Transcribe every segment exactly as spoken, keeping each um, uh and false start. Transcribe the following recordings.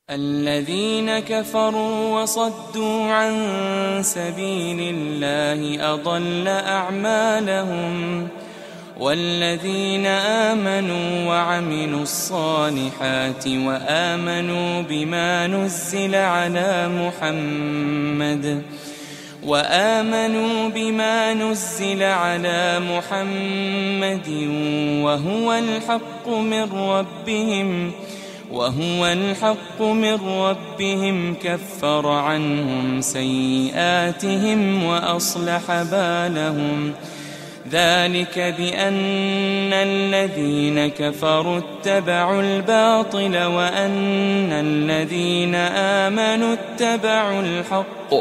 الذين كفروا وصدوا عن سبيل الله أضل أعمالهم والذين آمنوا وعملوا الصالحات وآمنوا بما نزل على محمد وآمنوا بما نزل على محمد وهو الحق من ربهم وهو الحق من ربهم كفر عنهم سيئاتهم وأصلح بالهم ذلك بأن الذين كفروا اتبعوا الباطل وأن الذين آمنوا اتبعوا الحق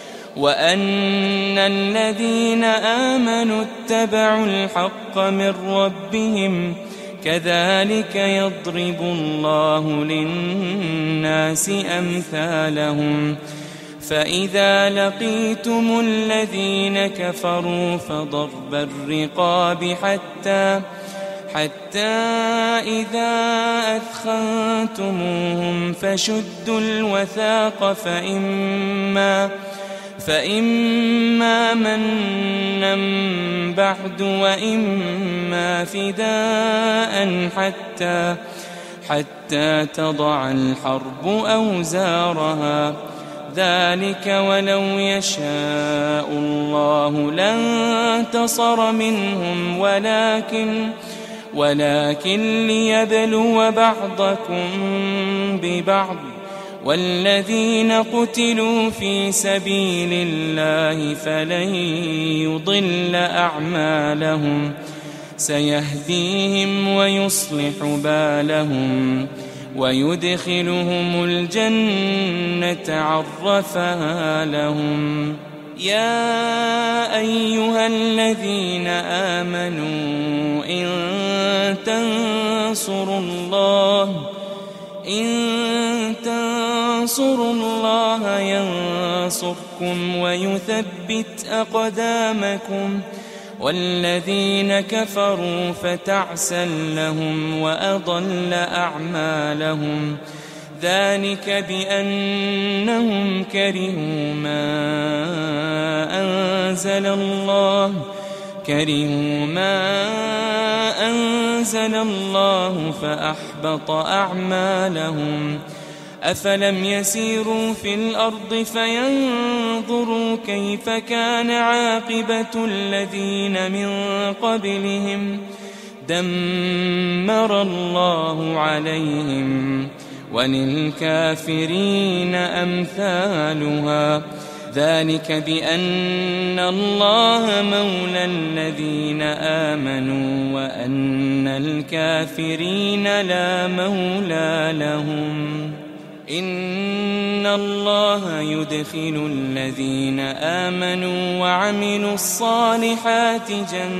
وأن الذين آمنوا اتبعوا الحق من ربهم كذلك يضرب الله للناس أمثالهم فإذا لقيتم الذين كفروا فضرب الرقاب حتى حتى إذا أثخنتموهم فشدوا الوثاق فإما فإما منا بعد وإما فداء حتى حتى تضع الحرب أوزارها ذلك ولو يشاء الله لانتصر منهم ولكن ولكن ليبلو بعضكم ببعض والذين قتلوا في سبيل الله فلن يضل أعمالهم سيهديهم ويصلح بالهم ويدخلهم الجنة عرفها لهم يا أيها الذين آمنوا إن تنصروا الله إن تنصروا الله ينصركم ويثبت أقدامكم والذين كفروا فتعسا لهم وأضل أعمالهم ذلك بأنهم كرهوا ما أنزل الله كرهوا ما أنزل الله فأحبط أعمالهم أفلم يسيروا في الأرض فينظروا كيف كان عاقبة الذين من قبلهم دمر الله عليهم وللكافرين أمثالها ذلك بأن الله مولى الذين آمنوا وأن الكافرين لا مولى لهم إن الله يدخل الذين آمنوا وعملوا الصالحات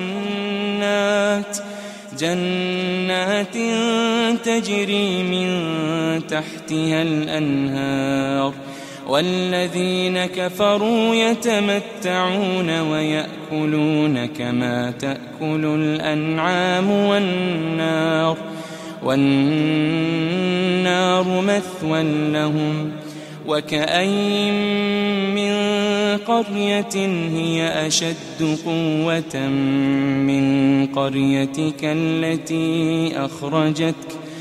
جنات جنات تجري من تحتها الأنهار والذين كفروا يتمتعون ويأكلون كما تأكل الأنعام والنار والنار مثوى لهم وكأين من قرية هي أشد قوة من قريتك التي أخرجتك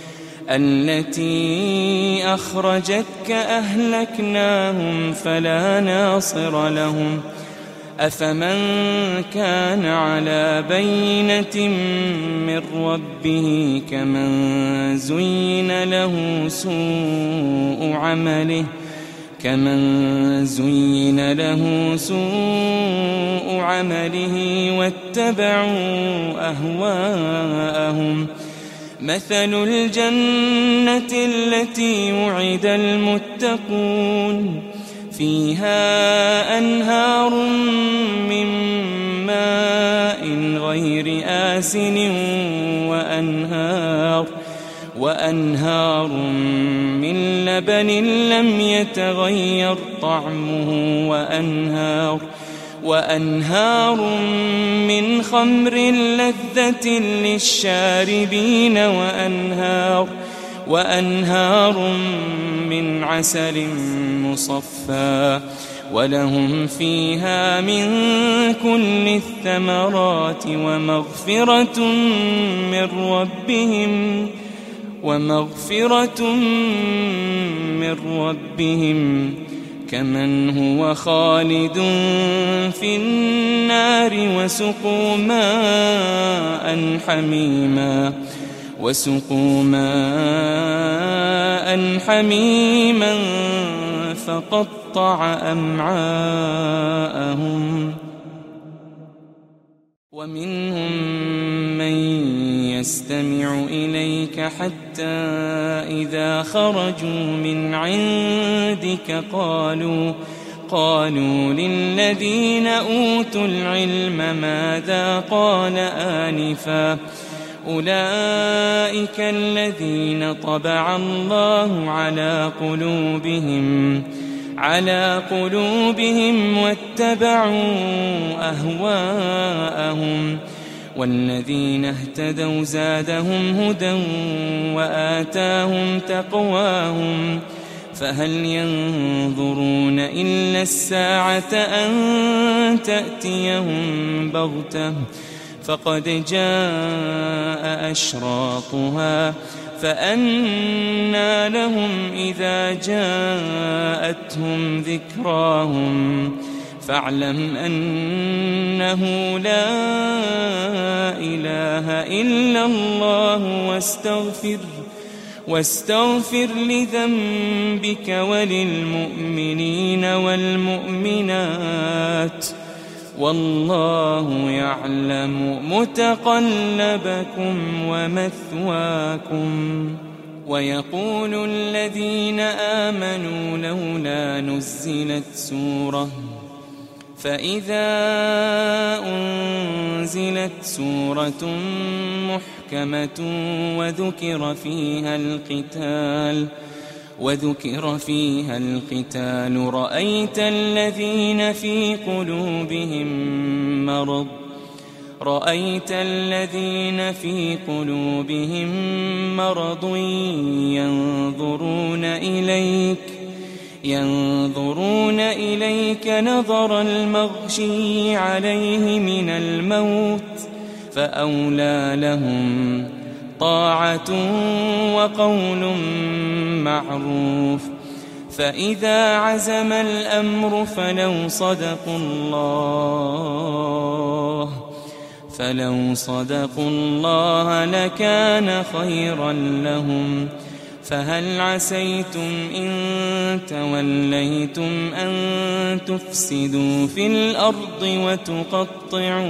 التي أخرجتك أهلكناهم فلا ناصر لهم أفمن كان على بينة من ربه كمن زين له سوء عمله كمن زين له سوء عمله واتبعوا أهواءهم مثل الجنة التي وعد المتقون فيها أنهار من ماء غير آسن وأنهار وأنهار من لبن لم يتغير طعمه وأنهار وأنهار من خمر لذة للشاربين وأنهار وأنهار من عسل مصفى ولهم فيها من كل الثمرات ومغفرة من ربهم ومغفرة من ربهم كمن هو خالد في النار وسقوا ماء حميما وسقوا ماء حميما فقطع أمعاءهم ومنهم من يستمع إليك حتى إذا خرجوا من عندك قالوا قالوا للذين أوتوا العلم ماذا قال آنفا أولئك الذين طبع الله على قلوبهم على قلوبهم واتبعوا أهواءهم والذين اهتدوا زادهم هدى وآتاهم تقواهم فهل ينظرون إلا الساعة أن تأتيهم بغتة فقد جاء أشراطها فأنى لهم إذا جاءتهم ذكراهم فاعلم أنه لا إله إلا الله واستغفر واستغفر لذنبك وللمؤمنين والمؤمنات والله يعلم متقلبكم ومثواكم ويقول الذين آمنوا لولا نزلت سورة فإذا أنزلت سورة محكمة وذكر فيها القتال وذكر فيها القتال رأيت الذين في قلوبهم مرض رأيت الذين في قلوبهم مرض ينظرون إليك ينظرون إليك نظر المغشي عليه من الموت فأولى لهم طاعة وقول معروف فإذا عزم الأمر فلو صدقوا الله فلو صدقوا الله لكان خيرا لهم فهل عسيتم إن توليتم أن تفسدوا في الأرض وتقطعوا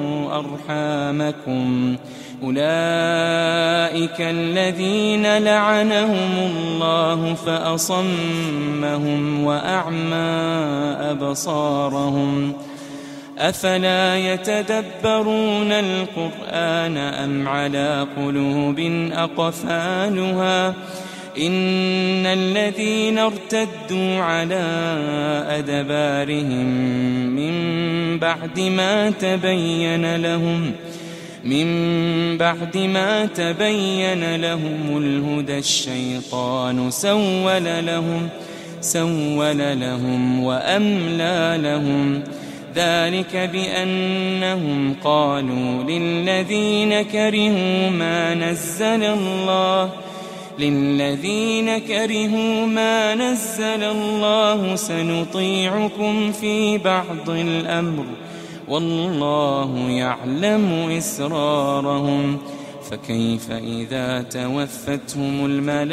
أرحامكم أولئك الذين لعنهم الله فأصمهم وأعمى أبصارهم أفلا يتدبرون القرآن أم على قلوب أقفالها إن الذين ارتدوا على أدبارهم من بعد ما تبين لهم من بعد ما تبين لهم الهدى الشيطان سول لهم سول لهم وأملى لهم ذلك بأنهم قالوا للذين كرهوا ما نزل الله للذين كرهوا ما نزل الله سنطيعكم في بعض الأمر والله يعلم إسرارهم فكيف إذا توفتهم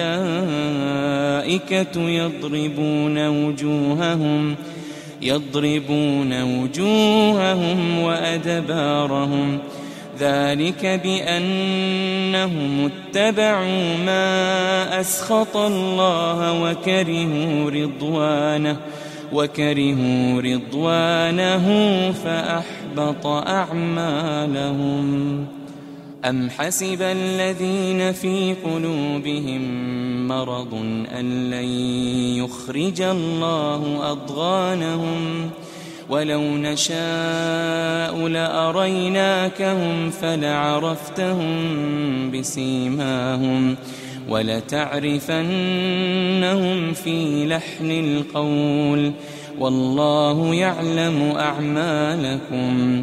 الملائكة يضربون وجوههم يضربون وجوههم وأدبارهم ذلك بأنهم اتبعوا ما أسخط الله وكرهوا رضوانه وكرهوا رضوانه فأحبط أعمالهم أم حسب الذين في قلوبهم مرض أن لن يخرج الله أضغانهم ولو نشاء لأريناكهم فلعرفتهم بسيماهم ولتعرفنهم في لحن القول والله يعلم أعمالكم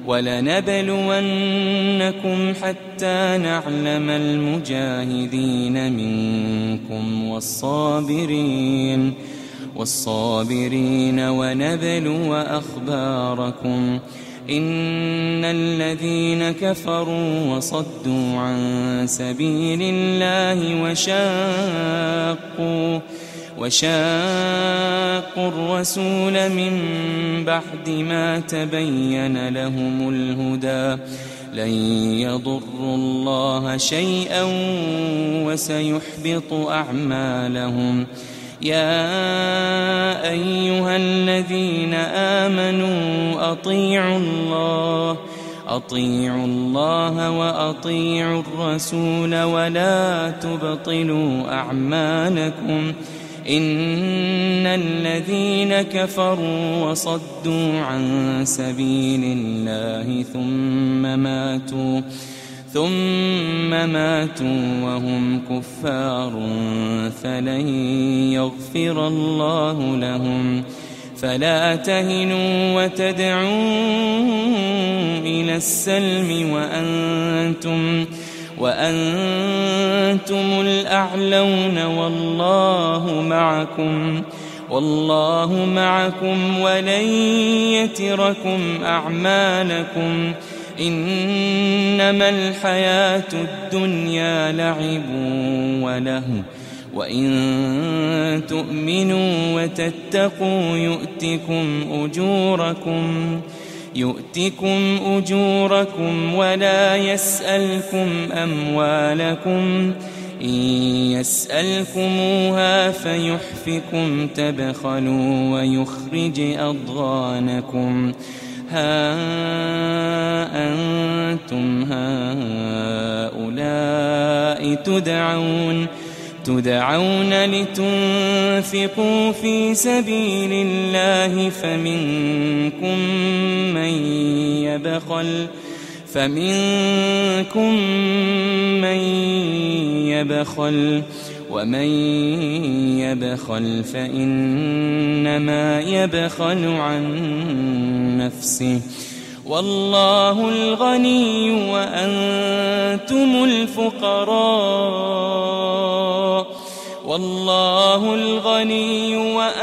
ولنبلونكم حتى نعلم المجاهدين منكم والصابرين والصابرين ونبلو أخباركم إن الذين كفروا وصدوا عن سبيل الله وشاقوا وشاقوا الرسول من بعد ما تبين لهم الهدى لن يضروا الله شيئا وسيحبط أعمالهم يا أيها الذين آمنوا أطيعوا الله أطيعوا الله وأطيعوا الرسول ولا تبطلوا أعمالكم إن الذين كفروا وصدوا عن سبيل الله ثم ماتوا ثم ماتوا وهم كفار فلن يغفر الله لهم فلا تهنوا وتدعوا إلى السلم وأنتم وأنتم الأعلون والله معكم والله معكم ولن يتركم أعمالكم إنما الحياة الدنيا لعب ولهو وإن تؤمنوا وتتقوا يؤتكم أجوركم يؤتكم أجوركم ولا يسألكم أموالكم إن يسألكموها فيحفكم تبخلوا ويخرج أضغانكم ها أنتم هؤلاء تدعون تدعون لتنفقوا في سبيل الله فمنكم من يبخل فمنكم من يبخل ومن يبخل فإنما يبخل عن نفسه والله الغني وأنتم الفقراء والله الغني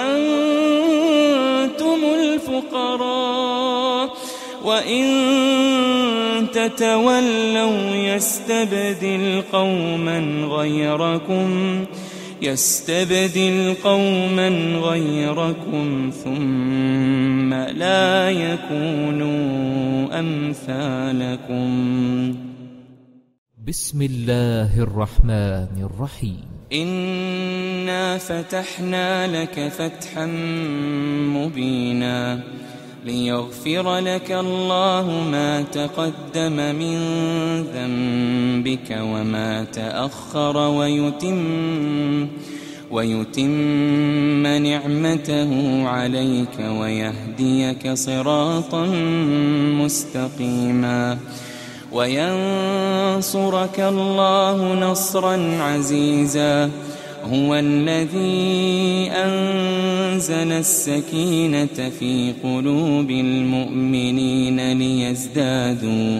وأنتم الفقراء وإن تتولوا يستبدل قوما غيركم يستبدل قوما غيركم ثم لا يكونوا أمثالكم. بسم الله الرحمن الرحيم. إنا فتحنا لك فتحا مبينا ليغفر لك الله ما تقدم من ذنبك وما تأخر ويتم ويتم نعمته عليك ويهديك صراطا مستقيما وينصرك الله نصرا عزيزا هو الذي أنزل السكينة في قلوب المؤمنين ليزدادوا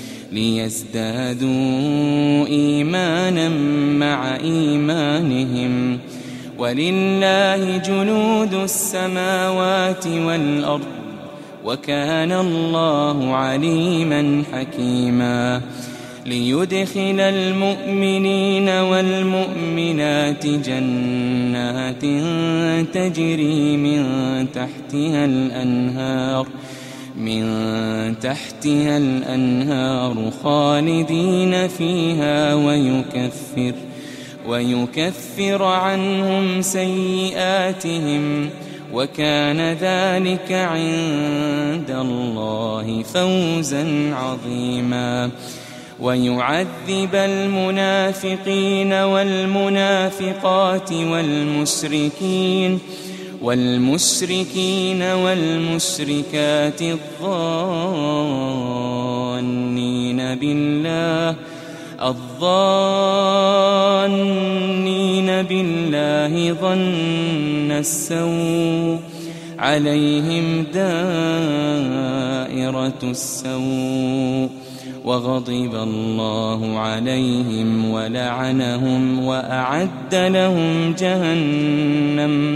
ليزدادوا إيمانا مع إيمانهم ولله جنود السماوات والأرض وكان الله عليما حكيما ليدخل المؤمنين والمؤمنات جنات تجري من تحتها الأنهار من تحتها الأنهار خالدين فيها ويكفر ويكفر عنهم سيئاتهم وكان ذلك عند الله فوزا عظيما ويعذب المنافقين والمنافقات والمشركين والمشركين والمشركات الظانين بالله الظانين بالله ظن السوء عليهم دائرة السوء وغضب الله عليهم ولعنهم وأعد لهم جهنم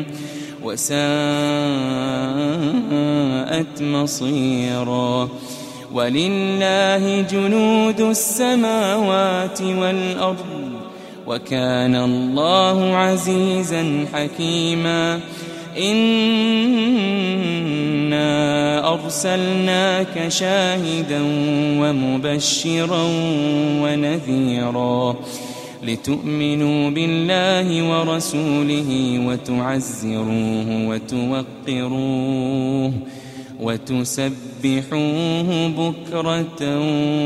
وساءت مصيرا. ولله جنود السماوات والأرض وكان الله عزيزا حكيما. إنا أرسلناك شاهدا ومبشرا ونذيرا لتؤمنوا بالله ورسوله وتعزروه وتوقروه وتسبحوه بكرة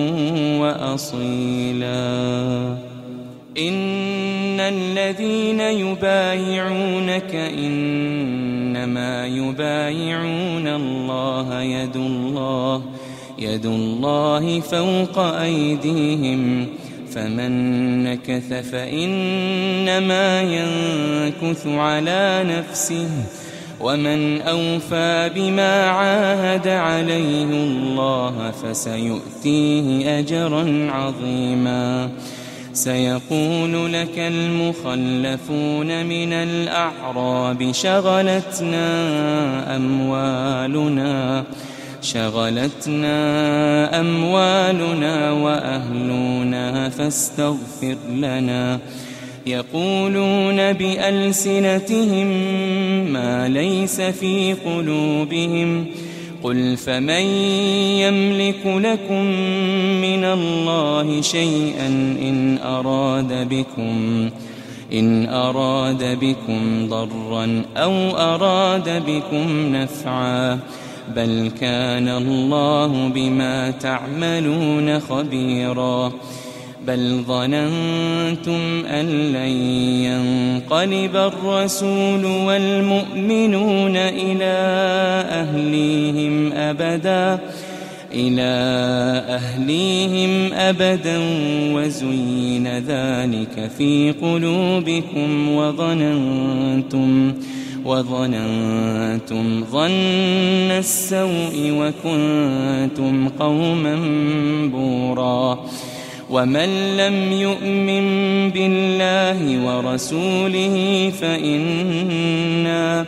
وأصيلا. إن الذين يبايعونك إنما يبايعون الله يد الله يد الله فوق أيديهم فمن نكث فإنما ينكث على نفسه ومن أوفى بما عاهد عليه الله فسيؤتيه أجرا عظيما. سيقول لك المخلفون من الأعراب شغلتنا أموالنا شغلتنا أموالنا وأهلنا فاستغفر لنا. يقولون بألسنتهم ما ليس في قلوبهم قل فمن يملك لكم من الله شيئا إن أراد بكم إن أراد بكم ضرا أو أراد بكم نفعا بل كان الله بما تعملون خبيرا. بل ظننتم أن لن ينقلب الرسول والمؤمنون إلى أهليهم أبدا إلى أهليهم أبدا وزين ذلك في قلوبكم وظننتم وظننتم ظن السوء وكنتم قوما بورا. ومن لم يؤمن بالله ورسوله فإنا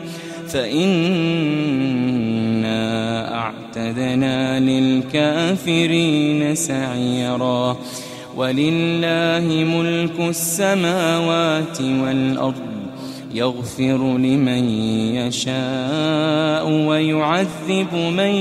فإنا أعتدنا للكافرين سعيرا. ولله ملك السماوات والأرض يغفر لمن يشاء ويعذب من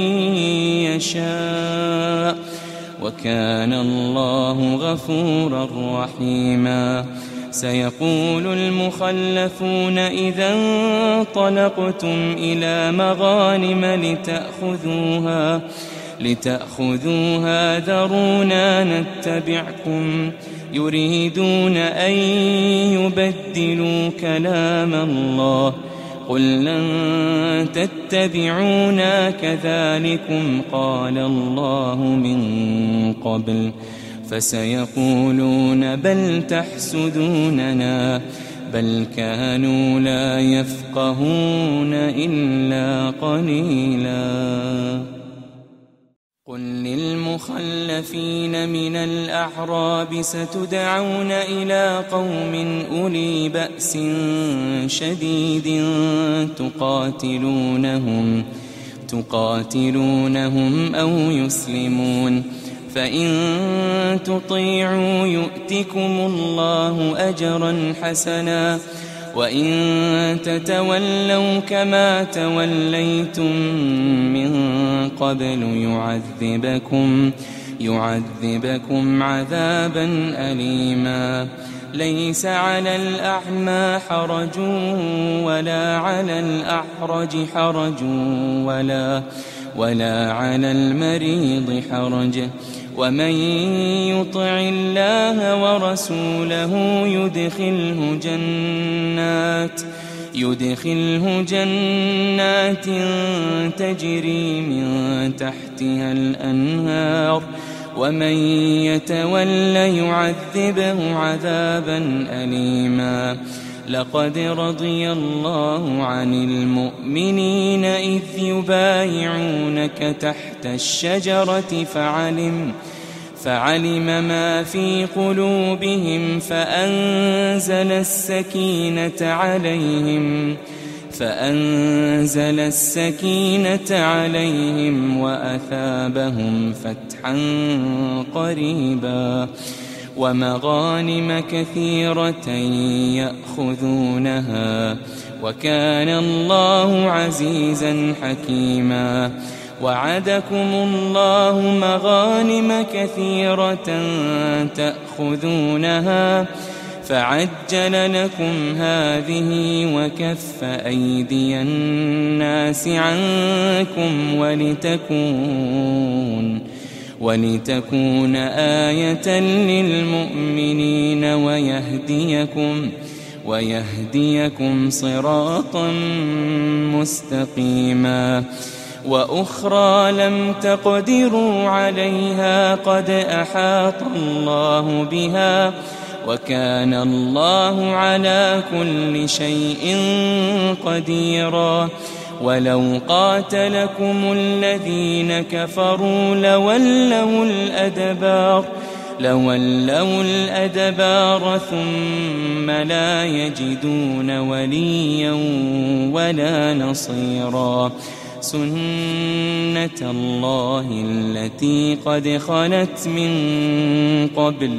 يشاء وكان الله غفورا رحيما. سيقول المخلفون إذا انطلقتم إلى مغانم لتأخذوها لتأخذوها ذرونا نتبعكم يريدون أن يبدلوا كلام الله قل لن تتبعونا كذلكم قال الله من قبل فسيقولون بل تحسدوننا بل كانوا لا يفقهون إلا قليلا. قل للمخلفين من الأعراب ستدعون إلى قوم أولي بأس شديد تقاتلونهم تقاتلونهم أو يسلمون فإن تطيعوا يؤتكم الله أجرا حسنا وإن تتولوا كما توليتم من قبل يعذبكم يعذبكم عذابا أليما. ليس على الأعمى حرج ولا على الأحرج حرج ولا ولا على المريض حرج ومن يطع الله ورسوله يدخله جنات يدخله جنات تجري من تحتها الأنهار ومن يتول يعذبه عذابا أليما لقد رضي الله عن المؤمنين إذ يبايعونك تحت الشجرة فعلم فعلم ما في قلوبهم فأنزل السكينة عليهم فأنزل السكينة عليهم وأثابهم فتحا قريبا ومغانم كثيرة يأخذونها وكان الله عزيزا حكيما وعدكم الله مغانم كثيرة تأخذونها فعجل لكم هذه وكف أيدي الناس عنكم ولتكون ولتكون آية للمؤمنين ويهديكم ويهديكم صراطا مستقيما وأخرى لم تقدروا عليها قد أحاط الله بها وكان الله على كل شيء قديرا ولو قاتلكم الذين كفروا لولوا الأدبار لولوا الأدبار ثم لا يجدون وليا ولا نصيرا سنة الله التي قد خلت من قبل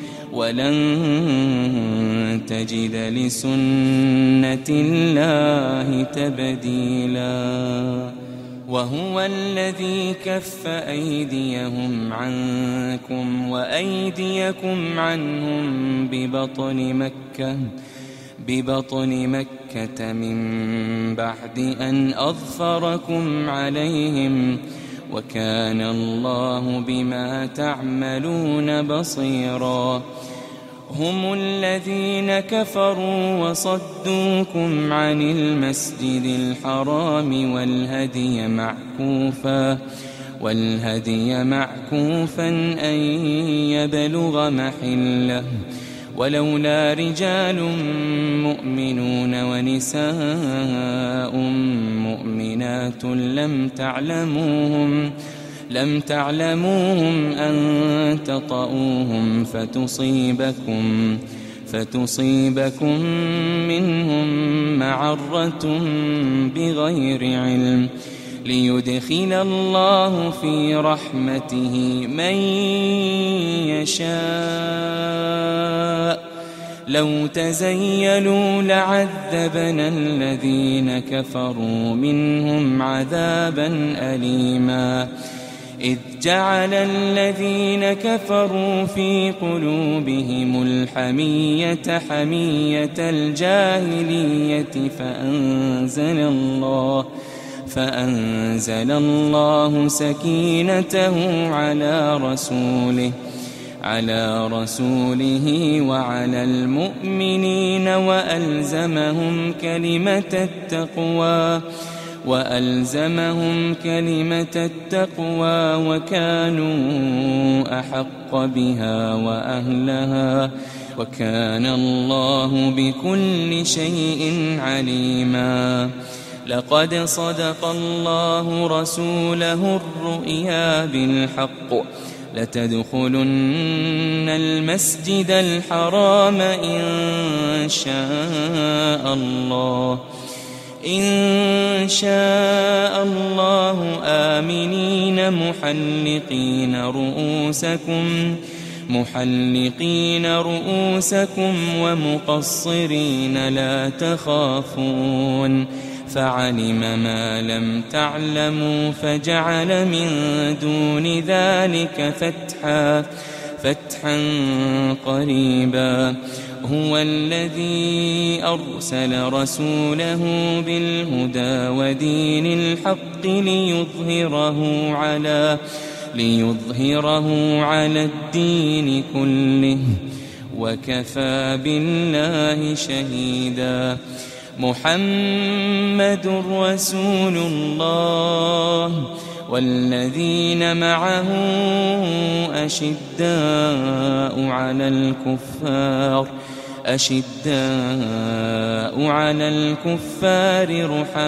ولن تجد لسنة الله تبديلا وهو الذي كف أيديهم عنكم وأيديكم عنهم ببطن مكة ببطن مكة من بعد أن أظفركم عليهم وكان الله بما تعملون بصيرا هم الذين كفروا وصدوكم عن المسجد الحرام والهدي معكوفا والهدي معكوفا أن يبلغ محله ولولا رجال مؤمنون ونساء مؤمنات لم تعلموهم لم تعلموهم أن تطؤوهم فتصيبكم فتصيبكم منهم معرة بغير علم ليدخل الله في رحمته من يشاء لو تزيلوا لعذبنا الذين كفروا منهم عذابا أليما إذ جعل الذين كفروا في قلوبهم الحمية حمية الجاهلية فأنزل الله فأنزل الله سكينته على رسوله على رسوله وعلى المؤمنين وألزمهم كلمة التقوى وألزمهم كلمة التقوى وكانوا أحق بها وأهلها وكان الله بكل شيء عليما لقد صدق الله رسوله الرؤيا بالحق لتدخلن المسجد الحرام إن شاء الله إن شاء الله آمنين محلقين رؤوسكم محلقين رؤوسكم ومقصرين لا تخافون فعلم ما لم تعلموا فجعل من دون ذلك فتحا فتحا قريبا هو الذي أرسل رسوله بالهدى ودين الحق ليظهره على ليظهره على الدين كله وكفى بالله شهيدا محمد رسول الله والذين معه أشداء على الكفار أشداء على الكفار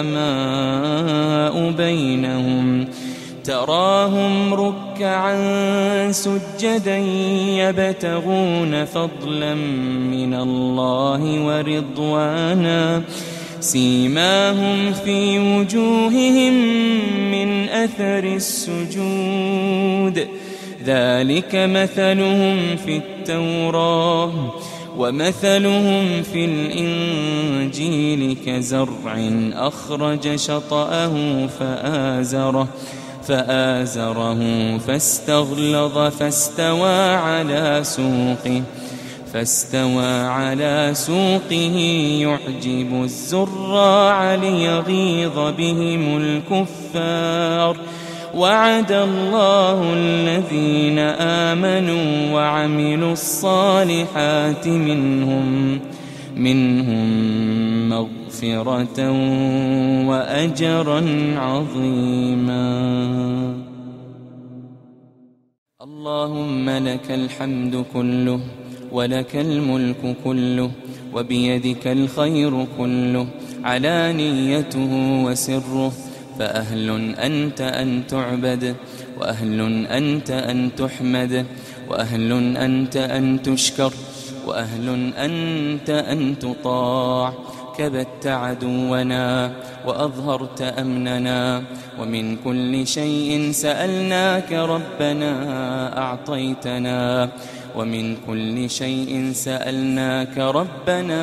رحماء بينهم تراهم ركعا سجدا يبتغون فضلا من الله ورضوانا سيماهم في وجوههم من أثر السجود ذلك مثلهم في التوراة ومثلهم في الإنجيل كزرع أخرج شطأه فآزره فآزره فاستغلظ فاستوى على سوقه فاستوى على سوقه يعجب الزراع ليغيظ بهم الكفار وعد الله الذين آمنوا وعملوا الصالحات منهم منهم مغفرة وأجرا عظيما. اللهم لك الحمد كله ولك الملك كله وبيدك الخير كله علانيته وسره فأهل أنت أن تعبد وأهل أنت أن تحمد وأهل أنت أن تشكر وأهل أنت أن تطاع كبت عدونا وأظهرت أمننا ومن كل شيء سألناك ربنا أعطيتنا ومن كل شيء سألناك ربنا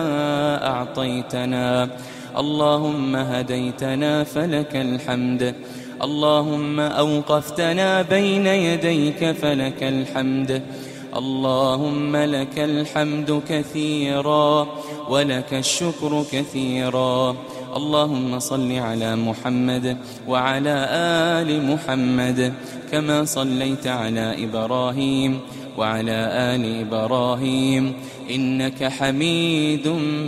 أعطيتنا. اللهم هديتنا فلك الحمد اللهم أوقفتنا بين يديك فلك الحمد اللهم لك الحمد كثيرا ولك الشكر كثيرا. اللهم صل على محمد وعلى آل محمد كما صليت على إبراهيم وعلى آل إبراهيم إنك حميد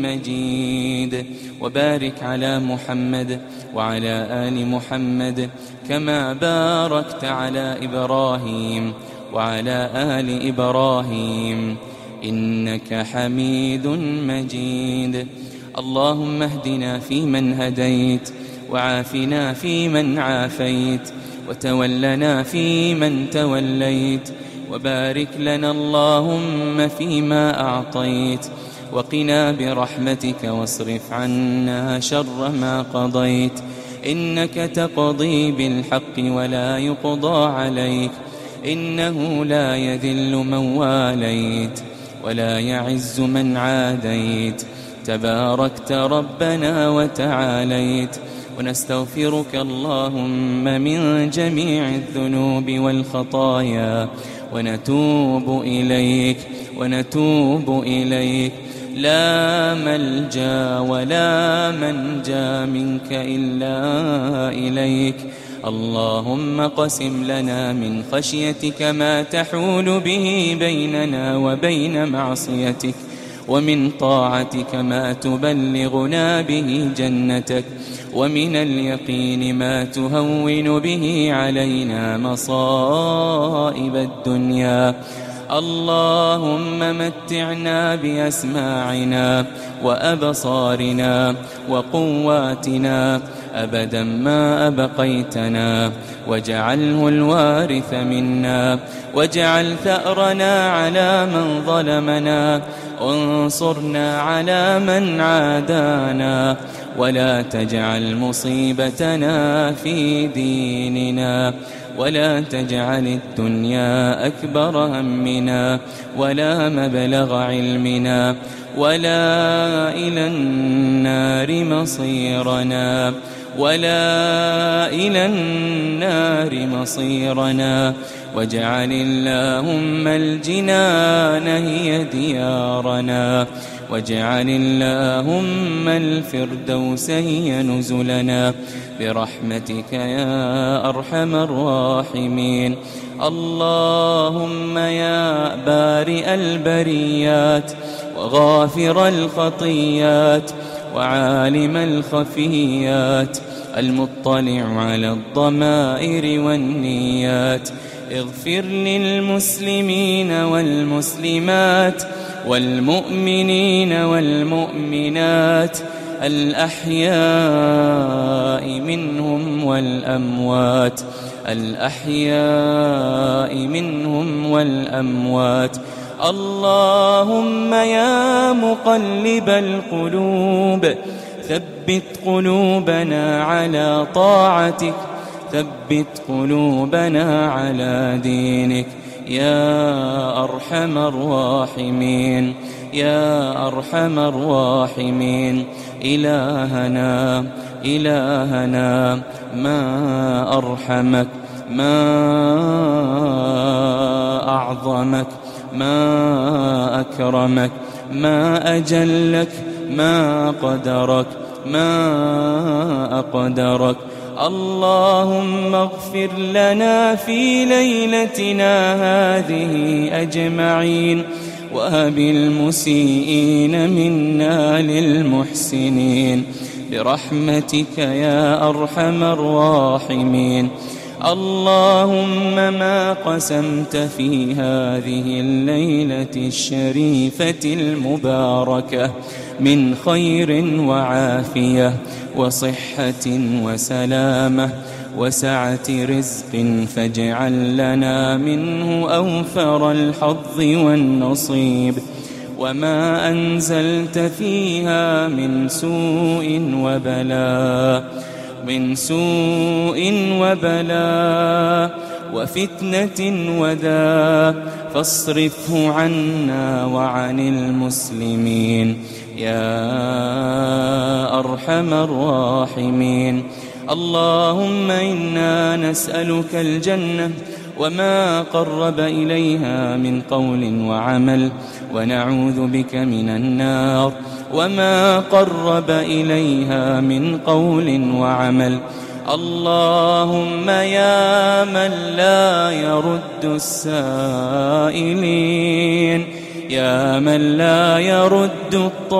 مجيد وبارك على محمد وعلى آل محمد كما باركت على إبراهيم وعلى آل إبراهيم إنك حميد مجيد. اللهم اهدنا فيمن هديت وعافنا فيمن عافيت وتولنا فيمن توليت وبارك لنا اللهم فيما أعطيت وقنا برحمتك واصرف عنا شر ما قضيت إنك تقضي بالحق ولا يقضى عليك إنه لا يذل من واليت ولا يعز من عاديت تباركت ربنا وتعاليت. ونستغفرك اللهم من جميع الذنوب والخطايا ونتوب إليك ونتوب إليك لا ملجا ولا منجا منك إلا إليك. اللهم قسم لنا من خشيتك ما تحول به بيننا وبين معصيتك ومن طاعتك ما تبلغنا به جنتك ومن اليقين ما تهون به علينا مصائب الدنيا. اللهم متعنا بأسماعنا وأبصارنا وقواتنا أبدا ما أبقيتنا واجعله الوارث منا واجعل ثأرنا على من ظلمنا وانصرنا على من عادانا ولا تجعل مصيبتنا في ديننا ولا تجعل الدنيا أكبر همنا ولا مبلغ علمنا ولا إلى النار مصيرنا ولا إلى النار مصيرنا واجعل اللهم الجنان هي ديارنا واجعل اللهم الفردوس هي نزلنا برحمتك يا أرحم الراحمين. اللهم يا بارئ البريات وغافر الخطيات وعالم الخفيات المطلع على الضمائر والنيات. اغفر للمسلمين والمسلمات والمؤمنين والمؤمنات الأحياء منهم والأموات الأحياء منهم والأموات. اللهم يا مقلب القلوب ثبت قلوبنا على طاعتك ثبت قلوبنا على دينك يا أرحم الراحمين يا أرحم الراحمين. إلهنا إلهنا ما أرحمك ما أعظمك ما أكرمك ما أجلك ما قدرك ما أقدرك. اللهم اغفر لنا في ليلتنا هذه أجمعين وهب المسيئين منا للمحسنين برحمتك يا أرحم الراحمين. اللهم ما قسمت في هذه الليلة الشريفة المباركة من خير وعافية وصحة وسلامة وسعة رزق فاجعل لنا منه أوفر الحظ والنصيب. وما أنزلت فيها من سوء وبلاء من سوء وبلاء وفتنة وذا فاصرفه عنا وعن المسلمين يا أرحم الراحمين. اللهم إنا نسألك الجنة وما قرب إليها من قول وعمل ونعوذ بك من النار وما قرب إليها من قول وعمل. اللهم يا من لا يرد السائلين يا من لا يرد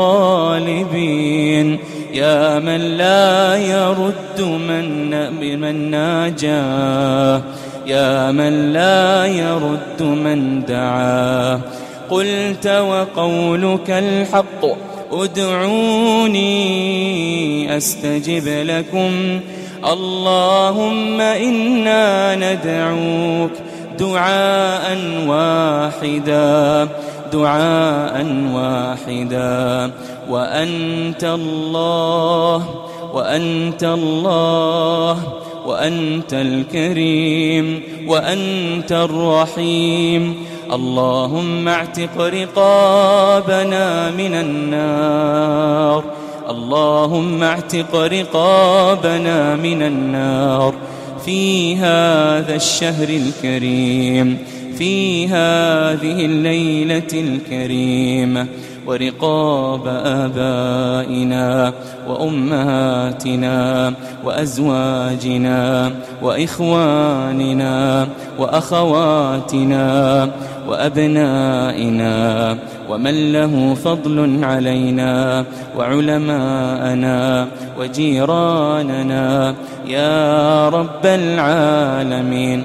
الطالبين يا من لا يرد من من ناجاه يا من لا يرد من دعاه. قلت وقولك الحق ادعوني أستجب لكم. اللهم إنا ندعوك دعاء واحدا دعاء واحدا وأنت الله وأنت الله وأنت الكريم وأنت الرحيم. اللهم اعتق رقابنا من النار اللهم اعتق رقابنا من النار في هذا الشهر الكريم في هذه الليلة الكريمة ورقاب آبائنا وأمهاتنا وأزواجنا وإخواننا وأخواتنا وأبنائنا ومن له فضل علينا وعلماءنا وجيراننا يا رب العالمين.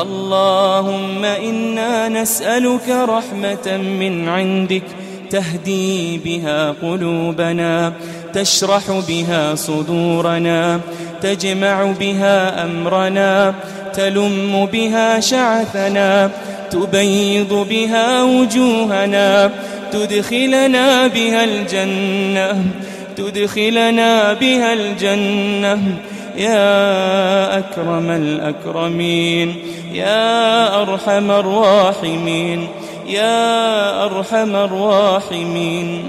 اللهم إنا نسألك رحمة من عندك تهدي بها قلوبنا تشرح بها صدورنا تجمع بها أمرنا تلم بها شعثنا تبيض بها وجوهنا تدخلنا بها الجنة تدخلنا بها الجنة يا أكرم الأكرمين يا أرحم الراحمين يا أرحم الراحمين.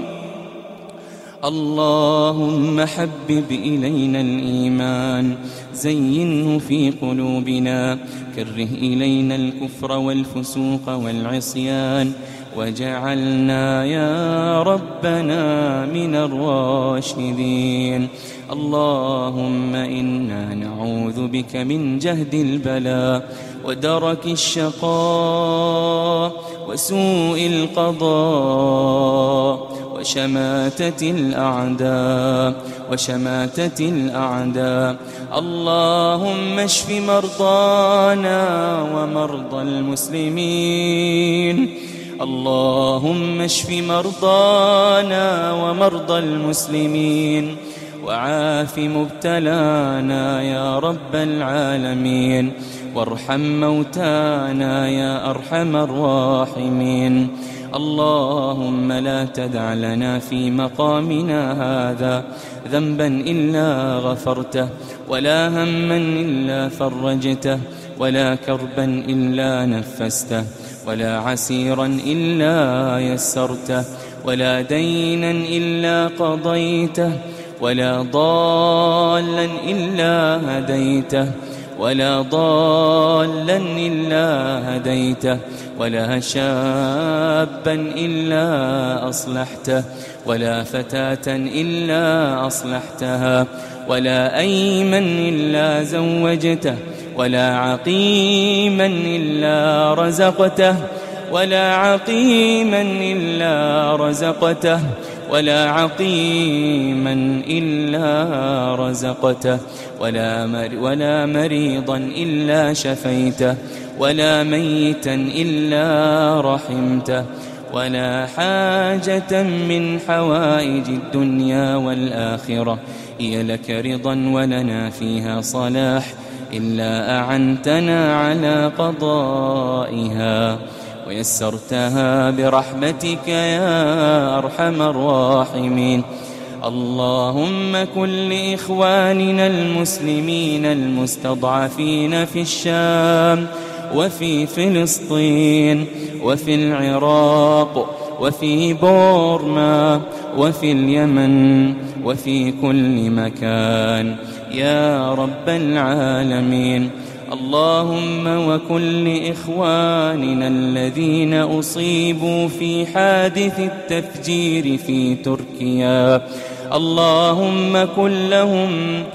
اللهم حبب إلينا الإيمان زينه في قلوبنا كره إلينا الكفر والفسوق والعصيان وجعلنا يا ربنا من الراشدين. اللهم إنا نعوذ بك من جهد البلاء ودرك الشقاء وسوء القضاء وشماتة الأعداء وشماتة الأعداء. اللهم اشف مرضانا ومرضى المسلمين. اللهم اشف مرضانا ومرضى المسلمين وعاف مبتلانا يا رب العالمين، وارحم موتانا يا أرحم الراحمين. اللهم لا تدع لنا في مقامنا هذا ذنبا إلا غفرته، ولا هما إلا فرجته، ولا كربا إلا نفسته، ولا عسيرا إلا يسرته، ولا دينا إلا قضيته، ولا ضالا إلا هديته، ولا ضالا إلا هديته، ولا شابا إلا أصلحته، ولا فتاة إلا أصلحتها، ولا أيما إلا زوجته، ولا عقيما إلا رزقته، ولا عقيما إلا رزقته، ولا عقيما إلا رزقته، ولا, مر ولا مريضا إلا شفيته، ولا ميتا إلا رحمته، ولا حاجة من حوائج الدنيا والآخرة هي لك رضا ولنا فيها صلاح إلا أعنتنا على قضائها ويسرتها برحمتك يا أرحم الراحمين. اللهم كن لإخواننا المسلمين المستضعفين في الشام وفي فلسطين وفي العراق وفي بورما وفي اليمن وفي كل مكان يا رب العالمين. اللهم وكن لإخواننا الذين أصيبوا في حادث التفجير في تركيا، اللهم كن لهم،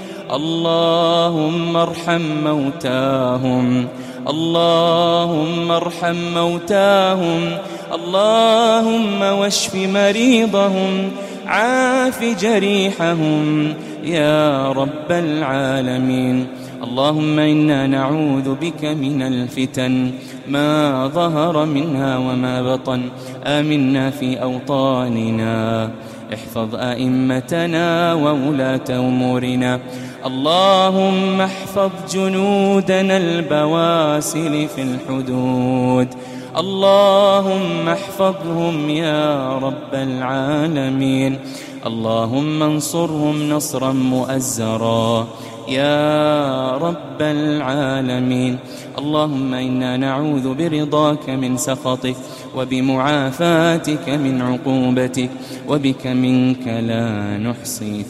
اللهم ارحم موتاهم، اللهم ارحم موتاهم، اللهم واشف مريضهم، عاف جريحهم يا رب العالمين. اللهم إنا نعوذ بك من الفتن ما ظهر منها وما بطن. آمنا في أوطاننا، احفظ أئمتنا وولاة أمورنا. اللهم احفظ جنودنا البواسل في الحدود، اللهم احفظهم يا رب العالمين. اللهم انصرهم نصرا مؤزرا يا رب العالمين. اللهم إنا نعوذ برضاك من سخطك وبمعافاتك من عقوبتك، وبك منك لا نحصي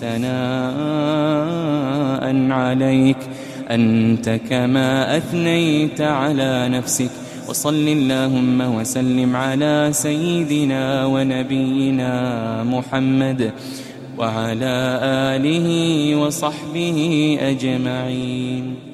ثناء عليك، أنت كما أثنيت على نفسك. وصل اللهم وسلم على سيدنا ونبينا محمد وعلى آله وصحبه أجمعين.